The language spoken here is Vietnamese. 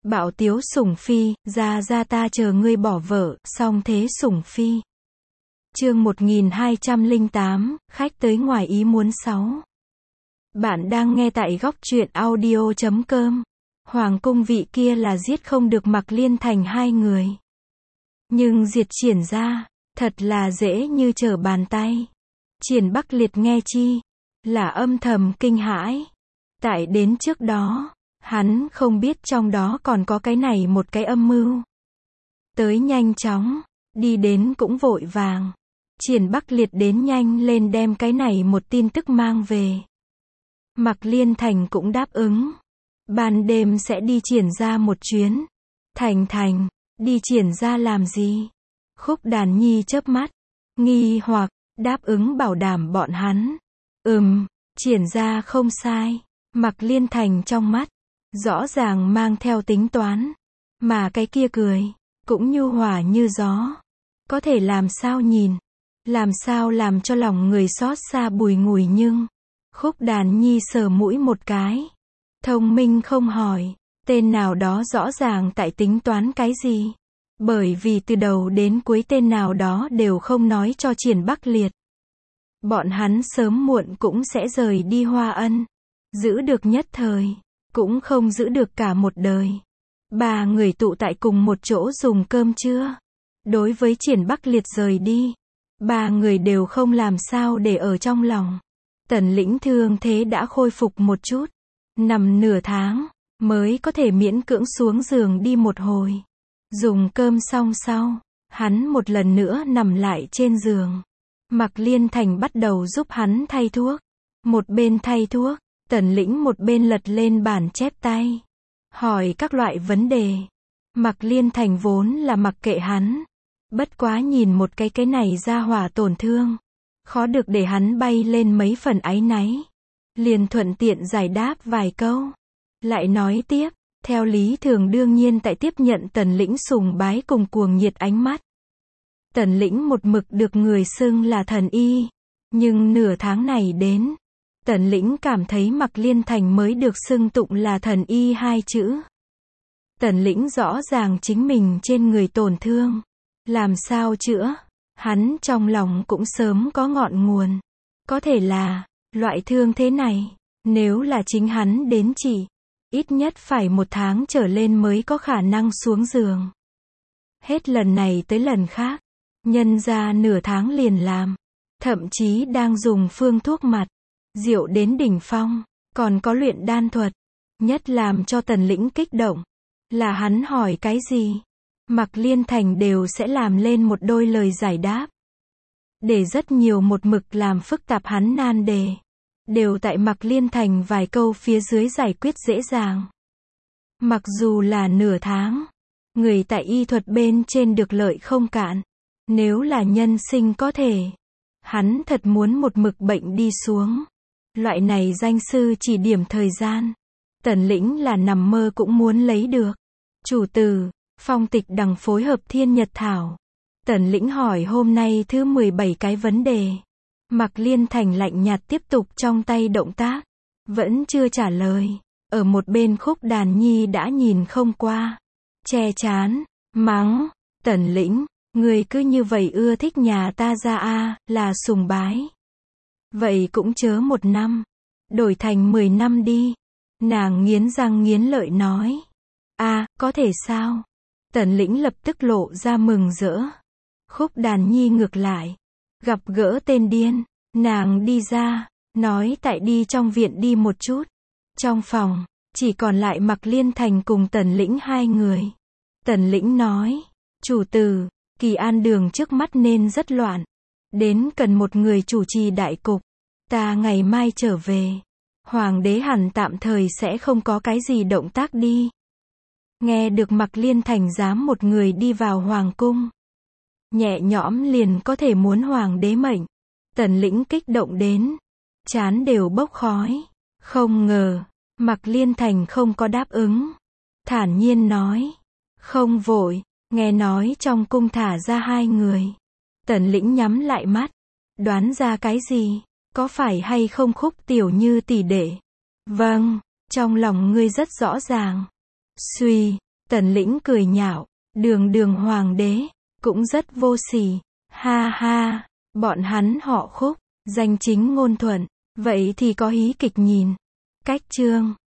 Bạo tiếu sủng phi, ra ta chờ ngươi bỏ vợ, song thế sủng phi. Chương 1208, khách tới ngoài ý muốn 6. Bạn đang nghe tại góc truyện audio.com. Hoàng cung vị kia là giết không được Mạc Liên Thành hai người. Nhưng diệt Triển ra, thật là dễ như trở bàn tay. Triển Bắc Liệt nghe chi, là âm thầm kinh hãi. Tại đến trước đó, hắn không biết trong đó còn có cái này một cái âm mưu. Tới nhanh chóng, đi đến cũng vội vàng. Triển Bắc Liệt đến nhanh lên đem cái này một tin tức mang về. Mạc Liên Thành cũng đáp ứng. Ban đêm sẽ đi Triển ra một chuyến. Thành, đi Triển ra làm gì? Khúc Đàn Nhi chớp mắt, nghi hoặc, đáp ứng bảo đảm bọn hắn. Triển ra không sai. Mạc Liên Thành trong mắt, rõ ràng mang theo tính toán. Mà cái kia cười, cũng nhu hòa như gió. Có thể làm sao nhìn, làm sao làm cho lòng người xót xa bùi ngùi nhưng. Khúc Đàn Nhi sờ mũi một cái. Thông minh không hỏi, tên nào đó rõ ràng tại tính toán cái gì. Bởi vì từ đầu đến cuối tên nào đó đều không nói cho Triển Bắc Liệt. Bọn hắn sớm muộn cũng sẽ rời đi Hoa Ân. Giữ được nhất thời, cũng không giữ được cả một đời. Ba người tụ tại cùng một chỗ dùng cơm trưa. Đối với Triển Bắc Liệt rời đi, ba người đều không làm sao để ở trong lòng. Tần Lĩnh thương thế đã khôi phục một chút. Nằm nửa tháng, mới có thể miễn cưỡng xuống giường đi một hồi. Dùng cơm xong sau, hắn một lần nữa nằm lại trên giường. Mạc Liên Thành bắt đầu giúp hắn thay thuốc. Một bên thay thuốc, Tần Lĩnh một bên lật lên bản chép tay. Hỏi các loại vấn đề. Mạc Liên Thành vốn là mặc kệ hắn. Bất quá nhìn một cái này ra hỏa tổn thương. Khó được để hắn bay lên mấy phần áy náy. Liền thuận tiện giải đáp vài câu. Lại nói tiếp, theo lý thường đương nhiên tại tiếp nhận Tần Lĩnh sùng bái cùng cuồng nhiệt ánh mắt. Tần Lĩnh một mực được người xưng là thần y. Nhưng nửa tháng này đến, Tần Lĩnh cảm thấy Mạc Liên Thành mới được xưng tụng là thần y hai chữ. Tần Lĩnh rõ ràng chính mình trên người tổn thương. Làm sao chữa? Hắn trong lòng cũng sớm có ngọn nguồn. Có thể là, loại thương thế này, nếu là chính hắn đến trị, ít nhất phải 1 tháng trở lên mới có khả năng xuống giường. Hết lần này tới lần khác, nhân ra nửa tháng liền làm. Thậm chí đang dùng phương thuốc mặt, diệu đến đỉnh phong, còn có luyện đan thuật. Nhất làm cho Tần Lĩnh kích động, là hắn hỏi cái gì, Mạc Liên Thành đều sẽ làm lên một đôi lời giải đáp. Để rất nhiều một mực làm phức tạp hắn nan đề, đều tại Mạc Liên Thành vài câu phía dưới giải quyết dễ dàng. Mặc dù là nửa tháng, người tại y thuật bên trên được lợi không cạn. Nếu là nhân sinh có thể, hắn thật muốn một mực bệnh đi xuống. Loại này danh sư chỉ điểm thời gian, Tần Lĩnh là nằm mơ cũng muốn lấy được. Chủ từ, Phong Tịch Đằng phối hợp Thiên Nhật Thảo. Tần Lĩnh hỏi hôm nay thứ 17 cái vấn đề. Mạc Liên Thành lạnh nhạt tiếp tục trong tay động tác. Vẫn chưa trả lời. Ở một bên Khúc Đàn Nhi đã nhìn không qua. Che chán, mắng, Tần Lĩnh, người cứ như vậy ưa thích nhà ta ra là sùng bái. Vậy cũng chớ 1 năm. Đổi thành 10 năm đi. Nàng nghiến răng nghiến lợi nói. Có thể sao? Tần Lĩnh lập tức lộ ra mừng rỡ. Khúc Đàn Nhi ngược lại. Gặp gỡ tên điên. Nàng đi ra, nói tại đi trong viện đi một chút. Trong phòng, chỉ còn lại Mạc Liên Thành cùng Tần Lĩnh hai người. Tần Lĩnh nói. Chủ tử, Kỳ An đường trước mắt nên rất loạn. Đến cần một người chủ trì đại cục. Ta ngày mai trở về. Hoàng đế hẳn tạm thời sẽ không có cái gì động tác đi. Nghe được Mạc Liên Thành dám một người đi vào hoàng cung. Nhẹ nhõm liền có thể muốn hoàng đế mệnh. Tần Lĩnh kích động đến. Chán đều bốc khói. Không ngờ, Mạc Liên Thành không có đáp ứng. Thản nhiên nói. Không vội, nghe nói trong cung thả ra 2 người. Tần Lĩnh nhắm lại mắt. Đoán ra cái gì? Có phải hay không Khúc Tiểu Như tỷ đệ? Vâng, trong lòng ngươi rất rõ ràng. Suy, Tần Lĩnh cười nhạo, đường đường hoàng đế, cũng rất vô sỉ. Ha ha, bọn hắn họ Khúc, danh chính ngôn thuận, vậy thì có hí kịch nhìn. Cách chương